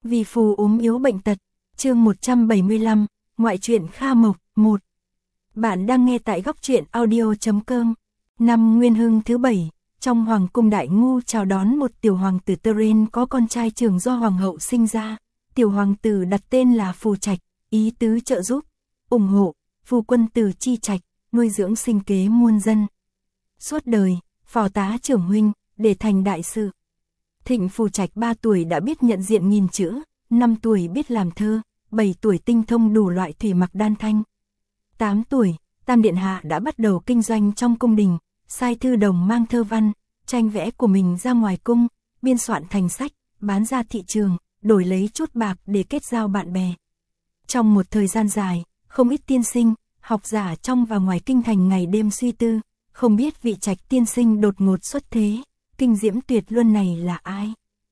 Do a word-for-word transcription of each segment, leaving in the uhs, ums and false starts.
Vì phù ốm yếu bệnh tật. Chương một trăm bảy mươi lăm, ngoại truyện Kha Mộc, một. Bạn đang nghe tại góc truyện audio chấm com. Năm Nguyên Hưng thứ bảy, trong hoàng cung Đại Ngu chào đón một tiểu hoàng tử Teren có con trai trưởng do hoàng hậu sinh ra. Tiểu hoàng tử đặt tên là Phù Trạch, ý tứ trợ giúp, ủng hộ, phù quân tử chi trạch, nuôi dưỡng sinh kế muôn dân. Suốt đời, phò tá trưởng huynh, để thành đại sự. Thịnh Phù Trạch ba tuổi đã biết nhận diện nghìn chữ, năm tuổi biết làm thơ, bảy tuổi tinh thông đủ loại thủy mặc đan thanh. tám tuổi, Tam Điện Hạ đã bắt đầu kinh doanh trong cung đình, sai thư đồng mang thơ văn, tranh vẽ của mình ra ngoài cung, biên soạn thành sách, bán ra thị trường, đổi lấy chút bạc để kết giao bạn bè. Trong một thời gian dài, không ít tiên sinh, học giả trong và ngoài kinh thành ngày đêm suy tư, không biết vị Trạch tiên sinh đột ngột xuất thế, kinh diễm tuyệt luân này là ai.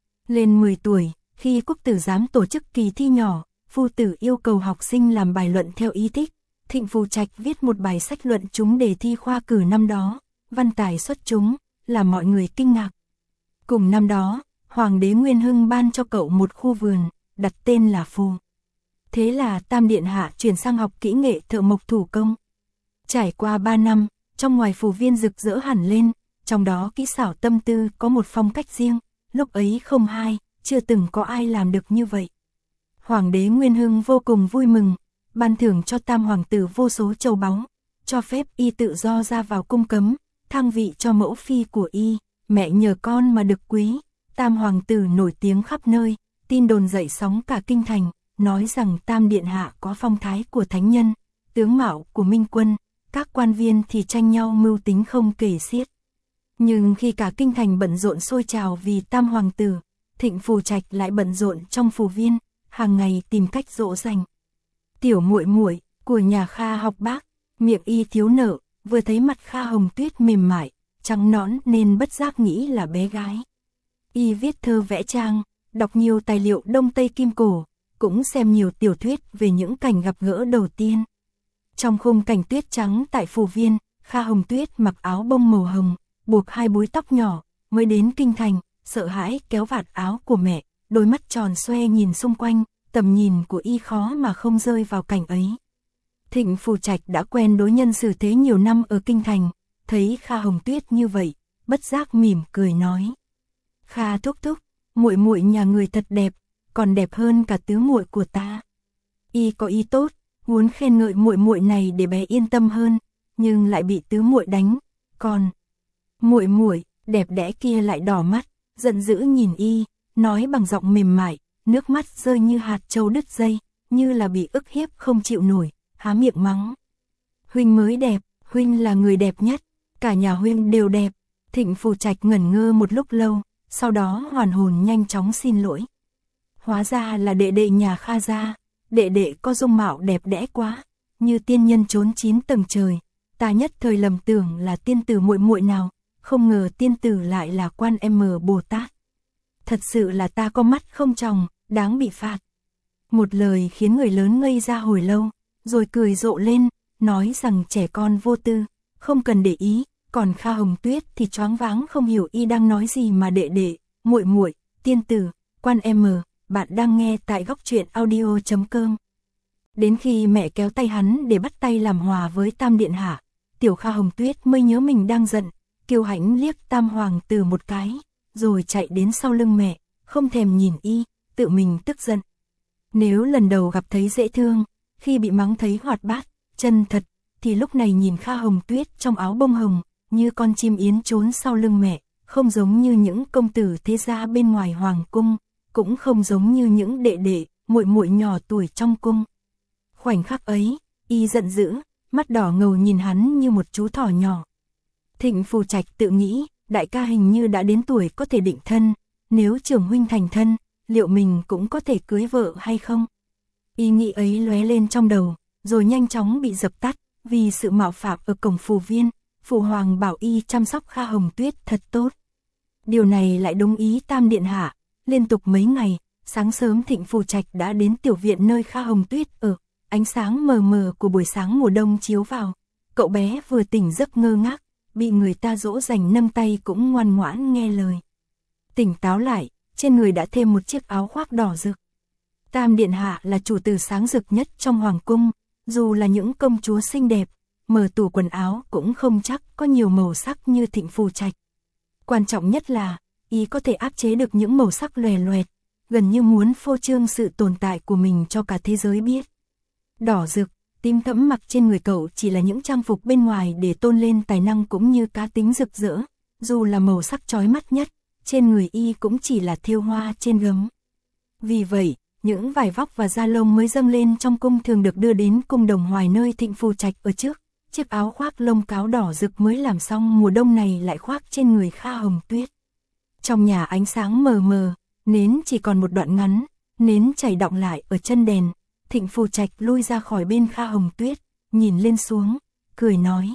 Lên mười tuổi, khi quốc tử giám tổ chức kỳ thi nhỏ, phu tử yêu cầu học sinh làm bài luận theo ý thích. Thịnh Phù Trạch viết một bài sách luận chúng đề thi khoa cử năm đó, văn tài xuất chúng, làm mọi người kinh ngạc. Cùng năm đó, Hoàng đế Nguyên Hưng ban cho cậu một khu vườn, đặt tên là Phù. Thế là Tam Điện Hạ chuyển sang học kỹ nghệ thợ mộc thủ công. Trải qua ba năm, trong ngoài phù viên rực rỡ hẳn lên, trong đó kỹ xảo tâm tư có một phong cách riêng, lúc ấy không hai, chưa từng có ai làm được như vậy. Hoàng đế Nguyên Hưng vô cùng vui mừng, ban thưởng cho Tam hoàng tử vô số châu báu, cho phép y tự do ra vào cung cấm, thăng vị cho mẫu phi của y, mẹ nhờ con mà được quý. Tam hoàng tử nổi tiếng khắp nơi, tin đồn dậy sóng cả kinh thành, nói rằng Tam Điện Hạ có phong thái của thánh nhân, tướng mạo của minh quân, các quan viên thì tranh nhau mưu tính không kể xiết. Nhưng khi cả kinh thành bận rộn sôi trào vì Tam hoàng tử, Thịnh Phù Trạch lại bận rộn trong phù viên, hàng ngày tìm cách dỗ dành. Tiểu muội muội của nhà Kha học bác, miệng y thiếu nợ, vừa thấy mặt Kha Hồng Tuyết mềm mại, trắng nõn nên bất giác nghĩ là bé gái. Y viết thơ vẽ trang, đọc nhiều tài liệu Đông Tây Kim Cổ, cũng xem nhiều tiểu thuyết về những cảnh gặp gỡ đầu tiên. Trong khung cảnh tuyết trắng tại phù viên, Kha Hồng Tuyết mặc áo bông màu hồng, buộc hai búi tóc nhỏ, mới đến kinh thành, sợ hãi kéo vạt áo của mẹ, đôi mắt tròn xoe nhìn xung quanh, tầm nhìn của y khó mà không rơi vào cảnh ấy. Thịnh Phù Trạch đã quen đối nhân xử thế nhiều năm ở kinh thành, thấy Kha Hồng Tuyết như vậy, bất giác mỉm cười nói: "Kha thúc thúc, muội muội nhà người thật đẹp, còn đẹp hơn cả tứ muội của ta." Y có ý tốt, muốn khen ngợi muội muội này để bé yên tâm hơn, nhưng lại bị tứ muội đánh, còn muội muội đẹp đẽ kia lại đỏ mắt, giận dữ nhìn y, nói bằng giọng mềm mại, nước mắt rơi như hạt châu đứt dây, như là bị ức hiếp không chịu nổi, há miệng mắng: "Huynh mới đẹp, huynh là người đẹp nhất, cả nhà huynh đều đẹp." Thịnh Phù Trạch ngẩn ngơ một lúc lâu, sau đó hoàn hồn nhanh chóng xin lỗi. Hóa ra là đệ đệ nhà Kha gia, đệ đệ có dung mạo đẹp đẽ quá, như tiên nhân trốn chín tầng trời, ta nhất thời lầm tưởng là tiên tử muội muội nào, không ngờ tiên tử lại là Quan M Bồ Tát. Thật sự là ta có mắt không tròng, đáng bị phạt. Một lời khiến người lớn ngây ra hồi lâu, rồi cười rộ lên, nói rằng trẻ con vô tư, không cần để ý, còn Kha Hồng Tuyết thì choáng váng không hiểu y đang nói gì mà đệ đệ, muội muội, tiên tử, Quan M, bạn đang nghe tại góc truyện audio chấm com. Đến khi mẹ kéo tay hắn để bắt tay làm hòa với Tam Điện Hạ, tiểu Kha Hồng Tuyết mới nhớ mình đang giận, kiêu hãnh liếc Tam hoàng tử một cái, rồi chạy đến sau lưng mẹ, không thèm nhìn y, tự mình tức giận. Nếu lần đầu gặp thấy dễ thương, khi bị mắng thấy hoạt bát, chân thật, thì lúc này nhìn Kha Hồng Tuyết trong áo bông hồng, như con chim yến trốn sau lưng mẹ, không giống như những công tử thế gia bên ngoài hoàng cung, cũng không giống như những đệ đệ, muội muội nhỏ tuổi trong cung. Khoảnh khắc ấy, y giận dữ, mắt đỏ ngầu nhìn hắn như một chú thỏ nhỏ. Thịnh Phù Trạch tự nghĩ, đại ca hình như đã đến tuổi có thể định thân, nếu trưởng huynh thành thân, liệu mình cũng có thể cưới vợ hay không? Ý nghĩ ấy lóe lên trong đầu, rồi nhanh chóng bị dập tắt, vì sự mạo phạm ở cổng phù viên, phụ hoàng bảo y chăm sóc Kha Hồng Tuyết thật tốt. Điều này lại đúng ý Tam Điện Hạ, liên tục mấy ngày, sáng sớm Thịnh Phù Trạch đã đến tiểu viện nơi Kha Hồng Tuyết ở, ánh sáng mờ mờ của buổi sáng mùa đông chiếu vào, cậu bé vừa tỉnh giấc ngơ ngác, bị người ta dỗ dành nâng tay cũng ngoan ngoãn nghe lời. Tỉnh táo lại, trên người đã thêm một chiếc áo khoác đỏ rực. Tam điện hạ là chủ tử sáng rực nhất trong hoàng cung, dù là những công chúa xinh đẹp, mở tủ quần áo cũng không chắc có nhiều màu sắc như Thịnh Phù Trạch. Quan trọng nhất là, y có thể áp chế được những màu sắc lòe loẹt, gần như muốn phô trương sự tồn tại của mình cho cả thế giới biết. Đỏ rực, tím thẫm mặc trên người cậu chỉ là những trang phục bên ngoài để tôn lên tài năng cũng như cá tính rực rỡ, dù là màu sắc chói mắt nhất, trên người y cũng chỉ là thêu hoa trên gấm. Vì vậy, những vải vóc và da lông mới dâng lên trong cung thường được đưa đến cung Đồng Hoài nơi Thịnh Phù Trạch ở trước, chiếc áo khoác lông cáo đỏ rực mới làm xong mùa đông này lại khoác trên người Kha Hồng Tuyết. Trong nhà ánh sáng mờ mờ, nến chỉ còn một đoạn ngắn, nến chảy đọng lại ở chân đèn. Thịnh Phù Trạch lui ra khỏi bên Kha Hồng Tuyết, nhìn lên xuống, cười nói.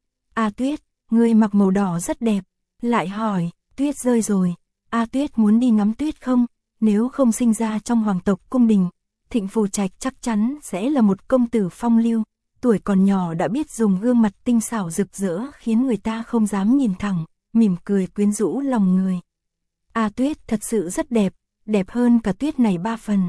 A Tuyết, ngươi mặc màu đỏ rất đẹp. Lại hỏi, tuyết rơi rồi, A Tuyết muốn đi ngắm tuyết không? Nếu không sinh ra trong hoàng tộc cung đình, Thịnh Phù Trạch chắc chắn sẽ là một công tử phong lưu, tuổi còn nhỏ đã biết dùng gương mặt tinh xảo rực rỡ khiến người ta không dám nhìn thẳng, mỉm cười quyến rũ lòng người. A Tuyết thật sự rất đẹp, đẹp hơn cả tuyết này ba phần.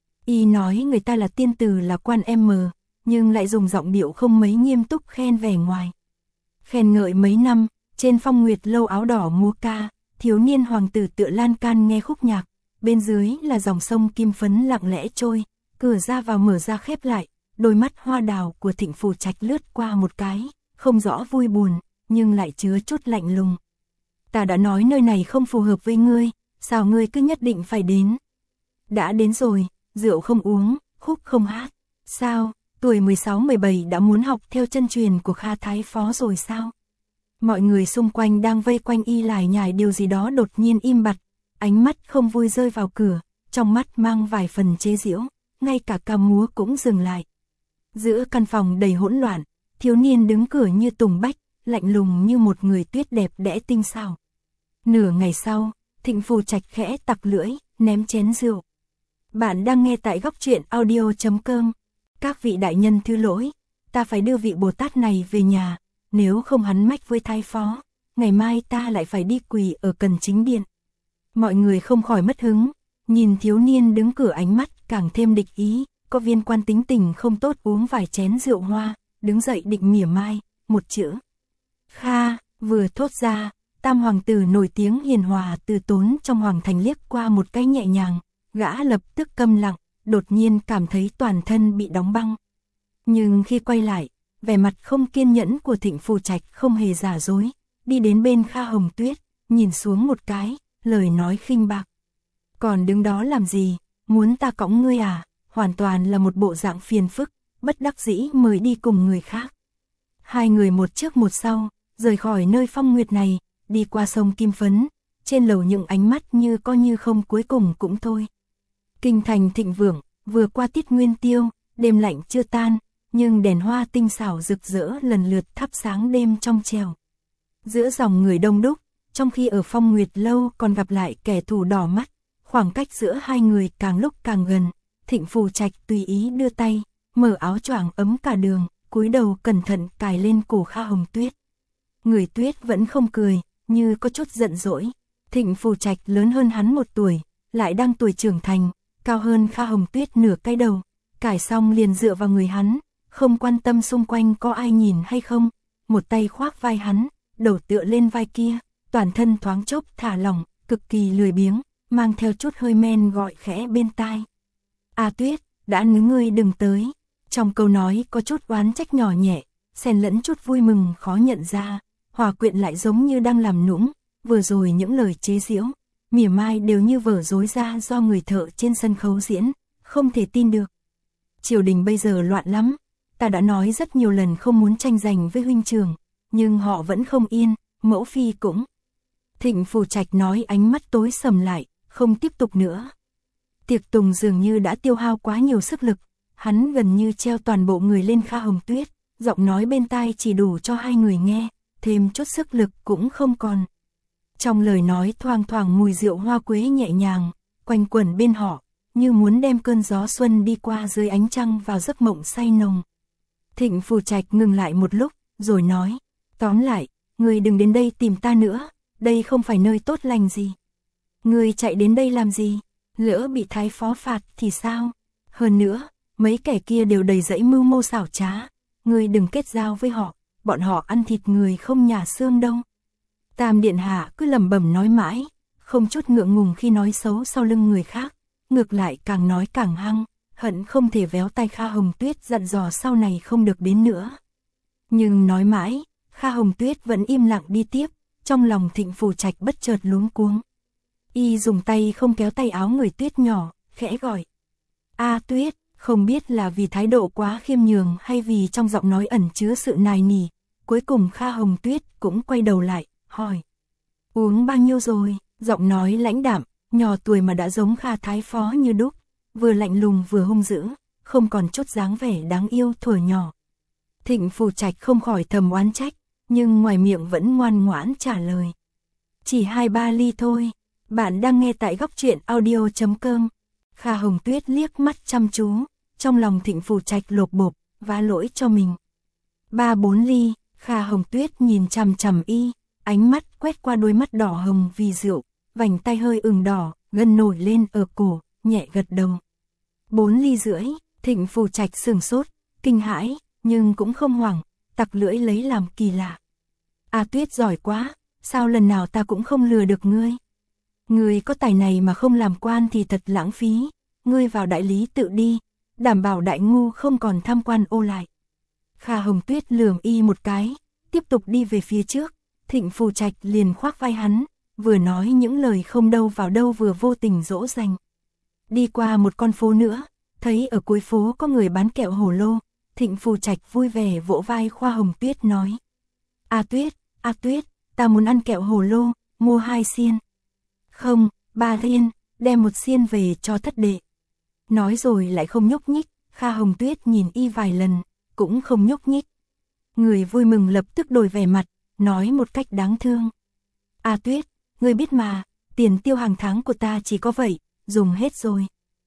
Y nói người ta là tiên tử là quan em mờ, nhưng lại dùng giọng điệu không mấy nghiêm túc khen vẻ ngoài. Khen ngợi mấy năm, trên Phong Nguyệt lâu áo đỏ múa ca, thiếu niên hoàng tử tựa lan can nghe khúc nhạc, bên dưới là dòng sông kim phấn lặng lẽ trôi, cửa ra vào mở ra khép lại, đôi mắt hoa đào của Thịnh Phù Trạch lướt qua một cái, không rõ vui buồn, nhưng lại chứa chút lạnh lùng. Ta đã nói nơi này không phù hợp với ngươi, sao ngươi cứ nhất định phải đến? Đã đến rồi, rượu không uống, khúc không hát. Sao, tuổi mười sáu mười bảy đã muốn học theo chân truyền của Kha Thái Phó rồi sao? Mọi người xung quanh đang vây quanh y lải nhải điều gì đó đột nhiên im bặt, ánh mắt không vui rơi vào cửa, trong mắt mang vài phần chế giễu, ngay cả ca múa cũng dừng lại. Giữa căn phòng đầy hỗn loạn, thiếu niên đứng cửa như tùng bách, lạnh lùng như một người tuyết đẹp đẽ tinh xảo. Nửa ngày sau, Thịnh Phù Trạch khẽ tặc lưỡi, ném chén rượu. Bạn đang nghe tại góc truyện audio chấm com. Các vị đại nhân thứ lỗi, ta phải đưa vị Bồ Tát này về nhà, nếu không hắn mách với Thái Phó, ngày mai ta lại phải đi quỳ ở Cần Chính Điện. Mọi người không khỏi mất hứng, nhìn thiếu niên đứng cửa ánh mắt càng thêm địch ý, có viên quan tính tình không tốt uống vài chén rượu hoa, đứng dậy định mỉa mai, một chữ. Kha, vừa thốt ra, tam hoàng tử nổi tiếng hiền hòa từ tốn trong hoàng thành liếc qua một cái nhẹ nhàng, gã lập tức câm lặng, đột nhiên cảm thấy toàn thân bị đóng băng. Nhưng khi quay lại, vẻ mặt không kiên nhẫn của Thịnh Phù Trạch không hề giả dối, đi đến bên Kha Hồng Tuyết, nhìn xuống một cái, lời nói khinh bạc. Còn đứng đó làm gì, muốn ta cõng ngươi à, hoàn toàn là một bộ dạng phiền phức, bất đắc dĩ mời đi cùng người khác. Hai người một trước một sau, rời khỏi nơi phong nguyệt này, đi qua sông Kim Phấn, trên lầu những ánh mắt như có như không cuối cùng cũng thôi. Kinh thành thịnh vượng, vừa qua tiết nguyên tiêu, đêm lạnh chưa tan, nhưng đèn hoa tinh xảo rực rỡ lần lượt thắp sáng đêm trong trèo. Giữa dòng người đông đúc, trong khi ở Phong Nguyệt lâu còn gặp lại kẻ thù đỏ mắt, khoảng cách giữa hai người càng lúc càng gần, Thịnh Phù Trạch tùy ý đưa tay, mở áo choàng ấm cả đường, cúi đầu cẩn thận cài lên cổ Kha Hồng Tuyết. Người Tuyết vẫn không cười, như có chút giận dỗi. Thịnh Phù Trạch lớn hơn hắn một tuổi, lại đang tuổi trưởng thành, cao hơn Kha Hồng Tuyết nửa cái đầu, cài xong liền dựa vào người hắn, không quan tâm xung quanh có ai nhìn hay không, một tay khoác vai hắn, đầu tựa lên vai kia, toàn thân thoáng chốc thả lỏng, cực kỳ lười biếng, mang theo chút hơi men gọi khẽ bên tai. A Tuyết, đã nướng ngươi đừng tới. Trong câu nói có chút oán trách nhỏ nhẹ, xen lẫn chút vui mừng khó nhận ra, hòa quyện lại giống như đang làm nũng, vừa rồi những lời chế giễu, mỉa mai đều như vở dối ra do người thợ trên sân khấu diễn, không thể tin được. Triều đình bây giờ loạn lắm, ta đã nói rất nhiều lần không muốn tranh giành với huynh trưởng, nhưng họ vẫn không yên, mẫu phi cũng. Thịnh Phù Trạch nói ánh mắt tối sầm lại, không tiếp tục nữa. Tiệc tùng dường như đã tiêu hao quá nhiều sức lực, hắn gần như treo toàn bộ người lên Kha Hồng Tuyết, giọng nói bên tai chỉ đủ cho hai người nghe, thêm chút sức lực cũng không còn. Trong lời nói thoang thoảng mùi rượu hoa quế nhẹ nhàng, quanh quẩn bên họ, như muốn đem cơn gió xuân đi qua dưới ánh trăng vào giấc mộng say nồng. Thịnh Phù Trạch ngừng lại một lúc, rồi nói, tóm lại, ngươi đừng đến đây tìm ta nữa, đây không phải nơi tốt lành gì. Ngươi chạy đến đây làm gì? Lỡ bị thái phó phạt thì sao? Hơn nữa, mấy kẻ kia đều đầy dẫy mưu mô xảo trá. Ngươi đừng kết giao với họ, bọn họ ăn thịt người không nhả xương đâu. Tam điện hạ cứ lẩm bẩm nói mãi, không chút ngượng ngùng khi nói xấu sau lưng người khác, ngược lại càng nói càng hăng, hận không thể véo tay Kha Hồng Tuyết dặn dò sau này không được đến nữa. Nhưng nói mãi, Kha Hồng Tuyết vẫn im lặng đi tiếp, trong lòng Thịnh Phù Trạch bất chợt luống cuống. Y dùng tay không kéo tay áo người Tuyết nhỏ, khẽ gọi. A Tuyết, không biết là vì thái độ quá khiêm nhường hay vì trong giọng nói ẩn chứa sự nài nỉ, cuối cùng Kha Hồng Tuyết cũng quay đầu lại, hỏi. Uống bao nhiêu rồi? Giọng nói lãnh đạm, nhỏ tuổi mà đã giống Kha Thái Phó như đúc, vừa lạnh lùng vừa hung dữ, không còn chút dáng vẻ đáng yêu thuở nhỏ. Thịnh Phù Trạch không khỏi thầm oán trách, nhưng ngoài miệng vẫn ngoan ngoãn trả lời. Chỉ hai ba ly thôi. Bạn đang nghe tại góc truyện audio chấm com. Kha Hồng Tuyết liếc mắt chăm chú, trong lòng Thịnh Phù Trạch lột bột, vá lỗi cho mình. Ba bốn ly, Kha Hồng Tuyết nhìn chằm chằm y, ánh mắt quét qua đôi mắt đỏ hồng vì rượu, vành tay hơi ửng đỏ, gân nổi lên ở cổ, nhẹ gật đầu. Bốn ly rưỡi, Thịnh Phù Trạch sửng sốt, kinh hãi, nhưng cũng không hoảng, tặc lưỡi lấy làm kỳ lạ. A Tuyết giỏi quá, sao lần nào ta cũng không lừa được ngươi? Ngươi có tài này mà không làm quan thì thật lãng phí, ngươi vào đại lý tự đi, đảm bảo đại ngu không còn tham quan ô lại. Kha Hồng Tuyết lườm y một cái, tiếp tục đi về phía trước, Thịnh Phù Trạch liền khoác vai hắn, vừa nói những lời không đâu vào đâu vừa vô tình dỗ dành. Đi qua một con phố nữa, thấy ở cuối phố có người bán kẹo hồ lô, Thịnh Phù Trạch vui vẻ vỗ vai Kha Hồng Tuyết nói. A Tuyết, A Tuyết, ta muốn ăn kẹo hồ lô, mua hai xiên. Không, ba xiên, đem một xiên về cho thất đệ. Nói rồi lại không nhúc nhích, Kha Hồng Tuyết nhìn y vài lần, cũng không nhúc nhích. Người vui mừng lập tức đổi vẻ mặt, nói một cách đáng thương. A Tuyết, ngươi biết mà, tiền tiêu hàng tháng của ta chỉ có vậy, dùng hết rồi.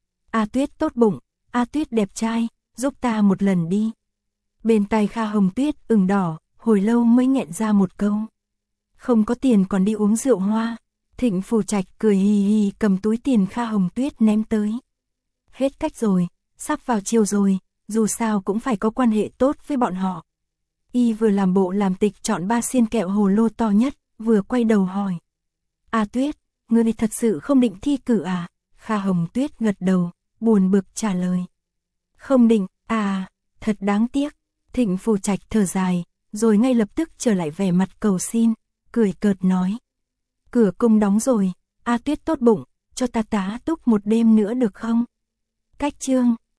A Tuyết tốt bụng, A Tuyết đẹp trai, giúp ta một lần đi. Bên tai Kha Hồng Tuyết ửng đỏ, hồi lâu mới nghẹn ra một câu. Không có tiền còn đi uống rượu hoa. Thịnh Phù Trạch cười hì hì cầm túi tiền Kha Hồng Tuyết ném tới. Hết cách rồi, sắp vào chiều rồi, dù sao cũng phải có quan hệ tốt với bọn họ. Y vừa làm bộ làm tịch chọn ba xiên kẹo hồ lô to nhất, vừa quay đầu hỏi. A Tuyết, ngươi thật sự không định thi cử à? Kha Hồng Tuyết gật đầu, buồn bực trả lời. Không định, à, thật đáng tiếc. Thịnh Phù Trạch thở dài, rồi ngay lập tức trở lại vẻ mặt cầu xin, cười cợt nói. Cửa cung đóng rồi, A Tuyết tốt bụng, cho ta tá túc một đêm nữa được không? Cách chương